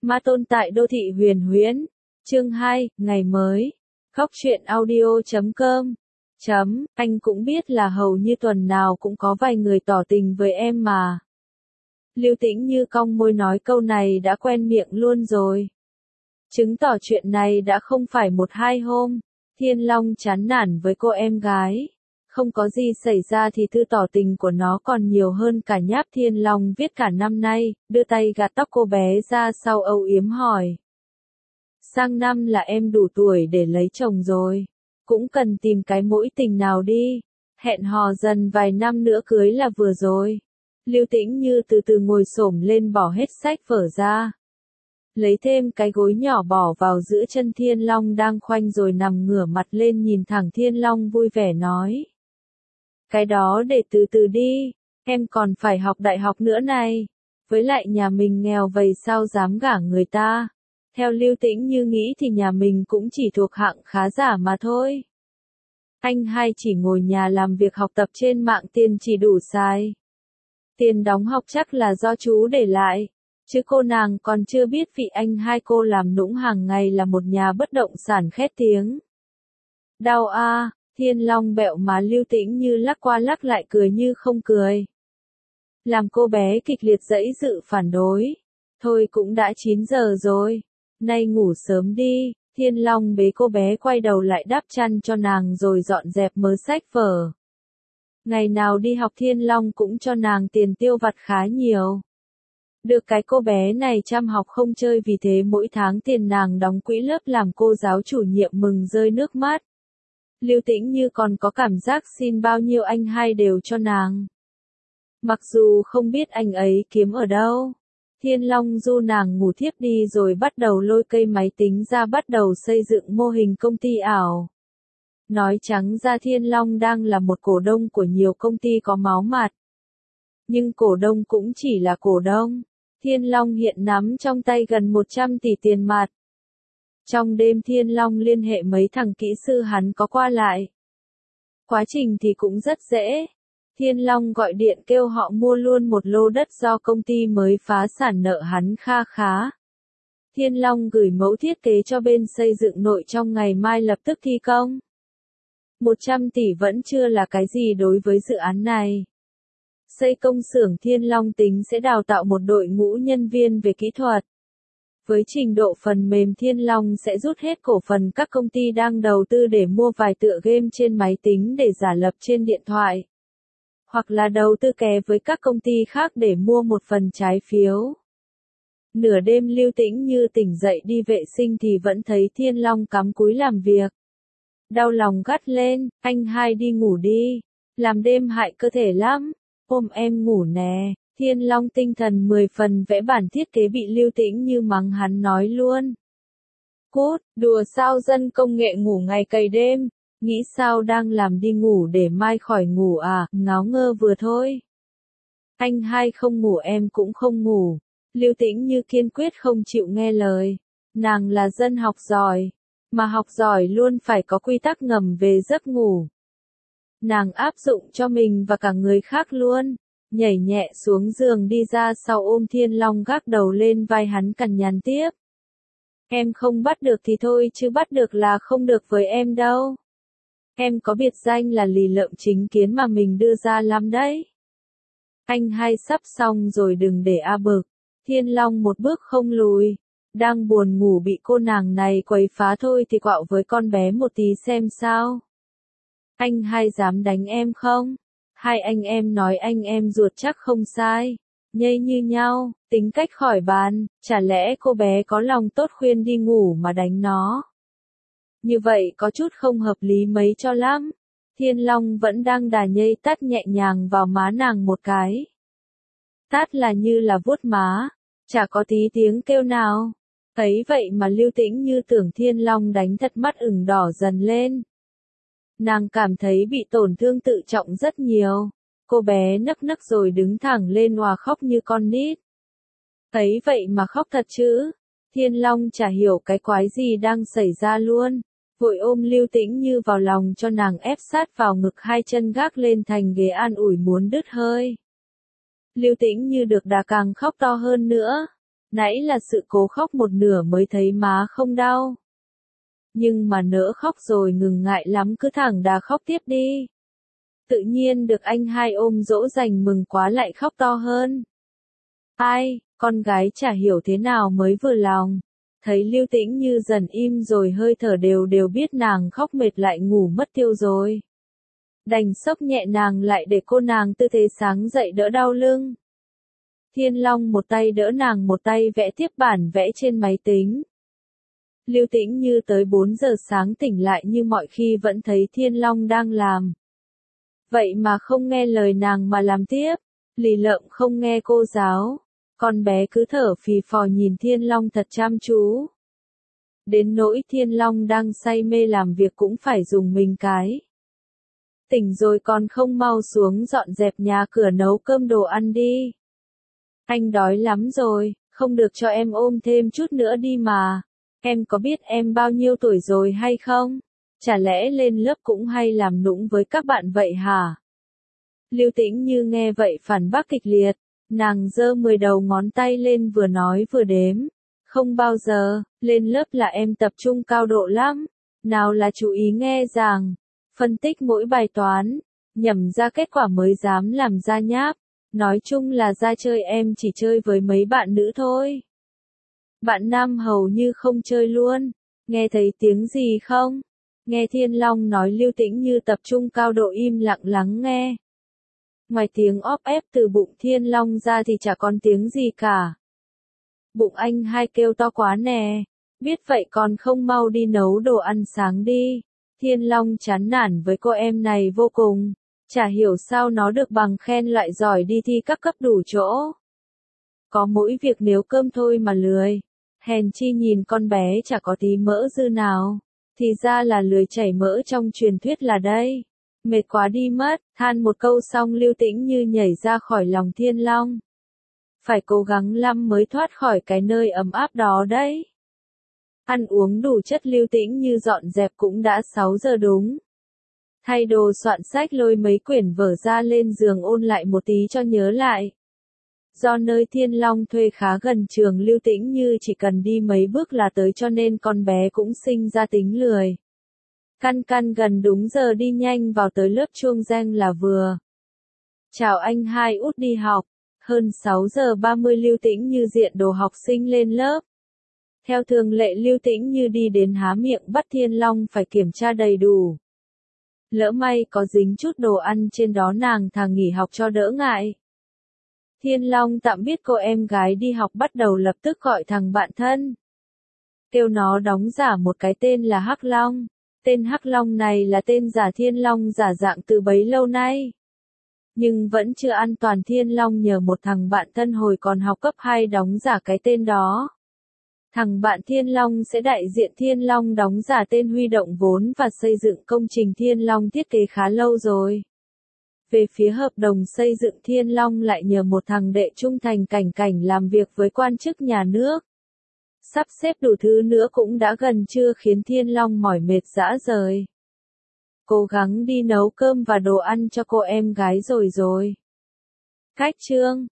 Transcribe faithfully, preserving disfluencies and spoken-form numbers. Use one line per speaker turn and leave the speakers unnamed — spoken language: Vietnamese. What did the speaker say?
Ma Tôn tại đô thị huyền huyễn. Chương hai, ngày mới. Khóc chuyện audio chấm com. Chấm, anh cũng biết là hầu như tuần nào cũng có vài người tỏ tình với em mà. Lưu Tĩnh Như cong môi nói câu này đã quen miệng luôn rồi. Chứng tỏ chuyện này đã không phải một hai hôm. Thiên Long chán nản với cô em gái. Không có gì xảy ra thì thư tỏ tình của nó còn nhiều hơn cả nháp Thiên Long viết cả năm nay, đưa tay gạt tóc cô bé ra sau âu yếm hỏi. Sang năm là em đủ tuổi để lấy chồng rồi. Cũng cần tìm cái mối tình nào đi. Hẹn hò dần vài năm nữa cưới là vừa rồi. Lưu Tĩnh Như từ từ ngồi xổm lên bỏ hết sách vở ra. Lấy thêm cái gối nhỏ bỏ vào giữa chân Thiên Long đang khoanh rồi nằm ngửa mặt lên nhìn thẳng Thiên Long vui vẻ nói. Cái đó để từ từ đi, em còn phải học đại học nữa này. Với lại nhà mình nghèo vậy sao dám gả người ta. Theo Lưu Tĩnh Như nghĩ thì nhà mình cũng chỉ thuộc hạng khá giả mà thôi. Anh hai chỉ ngồi nhà làm việc học tập trên mạng tiền chỉ đủ xài. Tiền đóng học chắc là do chú để lại. Chứ cô nàng còn chưa biết vị anh hai cô làm nũng hàng ngày là một nhà bất động sản khét tiếng. Đau a, à, Thiên Long bẹo má Lưu Tĩnh Như lắc qua lắc lại cười như không cười. Làm cô bé kịch liệt giãy dự phản đối. Thôi cũng đã chín giờ rồi. Nay ngủ sớm đi. Thiên Long bế cô bé quay đầu lại đắp chăn cho nàng rồi dọn dẹp mớ sách vở. Ngày nào đi học Thiên Long cũng cho nàng tiền tiêu vặt khá nhiều. Được cái cô bé này chăm học không chơi vì thế mỗi tháng tiền nàng đóng quỹ lớp làm cô giáo chủ nhiệm mừng rơi nước mắt. Lưu Tĩnh Như còn có cảm giác xin bao nhiêu anh hai đều cho nàng. Mặc dù không biết anh ấy kiếm ở đâu. Thiên Long du nàng ngủ thiếp đi rồi bắt đầu lôi cây máy tính ra bắt đầu xây dựng mô hình công ty ảo. Nói trắng ra Thiên Long đang là một cổ đông của nhiều công ty có máu mặt. Nhưng cổ đông cũng chỉ là cổ đông. Thiên Long hiện nắm trong tay gần một trăm tỷ tiền mặt. Trong đêm Thiên Long liên hệ mấy thằng kỹ sư hắn có qua lại. Quá trình thì cũng rất dễ. Thiên Long gọi điện kêu họ mua luôn một lô đất do công ty mới phá sản nợ hắn kha khá. Thiên Long gửi mẫu thiết kế cho bên xây dựng nội trong ngày mai lập tức thi công. một trăm tỷ vẫn chưa là cái gì đối với dự án này. Xây công xưởng Thiên Long tính sẽ đào tạo một đội ngũ nhân viên về kỹ thuật. Với trình độ phần mềm Thiên Long sẽ rút hết cổ phần các công ty đang đầu tư để mua vài tựa game trên máy tính để giả lập trên điện thoại. Hoặc là đầu tư kè với các công ty khác để mua một phần trái phiếu. Nửa đêm Lưu Tĩnh Như tỉnh dậy đi vệ sinh thì vẫn thấy Thiên Long cắm cúi làm việc. Đau lòng gắt lên, anh hai đi ngủ đi. Làm đêm hại cơ thể lắm. Ôm em ngủ nè. Thiên Long tinh thần mười phần vẽ bản thiết kế bị Lưu Tĩnh Như mắng hắn nói luôn. Cút, đùa sao dân công nghệ ngủ ngày cày đêm. Nghĩ sao đang làm đi ngủ để mai khỏi ngủ à, ngáo ngơ vừa thôi. Anh hai không ngủ em cũng không ngủ. Lưu Tĩnh Như kiên quyết không chịu nghe lời. Nàng là dân học giỏi. Mà học giỏi luôn phải có quy tắc ngầm về giấc ngủ. Nàng áp dụng cho mình và cả người khác luôn. Nhảy nhẹ xuống giường đi ra sau ôm Thiên Long gác đầu lên vai hắn cằn nhằn tiếp. Em không bắt được thì thôi chứ bắt được là không được với em đâu. Em có biệt danh là lì lợm chính kiến mà mình đưa ra lắm đấy. Anh hai sắp xong rồi đừng để a bực. Thiên Long một bước không lùi. Đang buồn ngủ bị cô nàng này quấy phá thôi thì quạo với con bé một tí xem sao. Anh hai dám đánh em không? Hai anh em nói anh em ruột chắc không sai. Nhây như nhau, tính cách khỏi bàn, chả lẽ cô bé có lòng tốt khuyên đi ngủ mà đánh nó. Như vậy có chút không hợp lý mấy cho lắm. Thiên Long vẫn đang đà nhây tát nhẹ nhàng vào má nàng một cái. Tát là như là vuốt má, chả có tí tiếng kêu nào. Thấy vậy mà Lưu Tĩnh Như tưởng Thiên Long đánh thật mắt ửng đỏ dần lên. Nàng cảm thấy bị tổn thương tự trọng rất nhiều. Cô bé nấc nấc rồi đứng thẳng lên òa khóc như con nít. Thấy vậy mà khóc thật chứ. Thiên Long chả hiểu cái quái gì đang xảy ra luôn. Vội ôm Lưu Tĩnh Như vào lòng cho nàng ép sát vào ngực hai chân gác lên thành ghế an ủi muốn đứt hơi. Lưu Tĩnh Như được đà càng khóc to hơn nữa. Nãy là sự cố khóc một nửa mới thấy má không đau. Nhưng mà nỡ khóc rồi ngừng ngại lắm cứ thẳng đà khóc tiếp đi. Tự nhiên được anh hai ôm dỗ dành mừng quá lại khóc to hơn. Ai, con gái chả hiểu thế nào mới vừa lòng. Thấy Lưu Tĩnh Như dần im rồi hơi thở đều đều biết nàng khóc mệt lại ngủ mất tiêu rồi. Đành xốc nhẹ nàng lại để cô nàng tư thế sáng dậy đỡ đau lưng. Thiên Long một tay đỡ nàng một tay vẽ tiếp bản vẽ trên máy tính. Lưu Tĩnh Như tới bốn giờ sáng tỉnh lại như mọi khi vẫn thấy Thiên Long đang làm. Vậy mà không nghe lời nàng mà làm tiếp, lì lợm không nghe cô giáo. Con bé cứ thở phì phò nhìn Thiên Long thật chăm chú. Đến nỗi Thiên Long đang say mê làm việc cũng phải dùng mình cái. Tỉnh rồi còn không mau xuống dọn dẹp nhà cửa nấu cơm đồ ăn đi. Anh đói lắm rồi, không được cho em ôm thêm chút nữa đi mà. Em có biết em bao nhiêu tuổi rồi hay không? Chả lẽ lên lớp cũng hay làm nũng với các bạn vậy hả? Lưu Tĩnh Như nghe vậy phản bác kịch liệt. Nàng giơ mười đầu ngón tay lên vừa nói vừa đếm. Không bao giờ, lên lớp là em tập trung cao độ lắm. Nào là chú ý nghe giảng, phân tích mỗi bài toán, nhẩm ra kết quả mới dám làm ra nháp. Nói chung là ra chơi em chỉ chơi với mấy bạn nữ thôi. Bạn nam hầu như không chơi luôn. Nghe thấy tiếng gì không? Nghe Thiên Long nói Lưu Tĩnh Như tập trung cao độ im lặng lắng nghe. Ngoài tiếng óp ép từ bụng Thiên Long ra thì chả còn tiếng gì cả. Bụng anh hai kêu to quá nè. Biết vậy còn không mau đi nấu đồ ăn sáng đi. Thiên Long chán nản với cô em này vô cùng. Chả hiểu sao nó được bằng khen lại giỏi đi thi các cấp đủ chỗ. Có mỗi việc nấu cơm thôi mà lười. Hèn chi nhìn con bé chả có tí mỡ dư nào. Thì ra là lười chảy mỡ trong truyền thuyết là đây. Mệt quá đi mất, than một câu xong Lưu Tĩnh Như nhảy ra khỏi lòng Thiên Long. Phải cố gắng lắm mới thoát khỏi cái nơi ấm áp đó đấy. Ăn uống đủ chất Lưu Tĩnh Như dọn dẹp cũng đã sáu giờ đúng. Thay đồ soạn sách lôi mấy quyển vở ra lên giường ôn lại một tí cho nhớ lại. Do nơi Thiên Long thuê khá gần trường Lưu Tĩnh Như chỉ cần đi mấy bước là tới cho nên con bé cũng sinh ra tính lười. Căn căn gần đúng giờ đi nhanh vào tới lớp chuông reng là vừa. Chào anh hai út đi học. Hơn sáu giờ ba mươi Lưu Tĩnh Như diện đồ học sinh lên lớp. Theo thường lệ Lưu Tĩnh Như đi đến há miệng bắt Thiên Long phải kiểm tra đầy đủ. Lỡ may có dính chút đồ ăn trên đó nàng thà nghỉ học cho đỡ ngại. Thiên Long tạm biết cô em gái đi học bắt đầu lập tức gọi thằng bạn thân. Kêu nó đóng giả một cái tên là Hắc Long. Tên Hắc Long này là tên giả Thiên Long giả dạng từ bấy lâu nay. Nhưng vẫn chưa an toàn Thiên Long nhờ một thằng bạn thân hồi còn học cấp hai đóng giả cái tên đó. Thằng bạn Thiên Long sẽ đại diện Thiên Long đóng giả tên huy động vốn và xây dựng công trình Thiên Long thiết kế khá lâu rồi. Về phía hợp đồng xây dựng Thiên Long lại nhờ một thằng đệ trung thành cảnh cảnh làm việc với quan chức nhà nước. Sắp xếp đủ thứ nữa cũng đã gần trưa khiến Thiên Long mỏi mệt rã rời. Cố gắng đi nấu cơm và đồ ăn cho cô em gái rồi rồi. Cách chương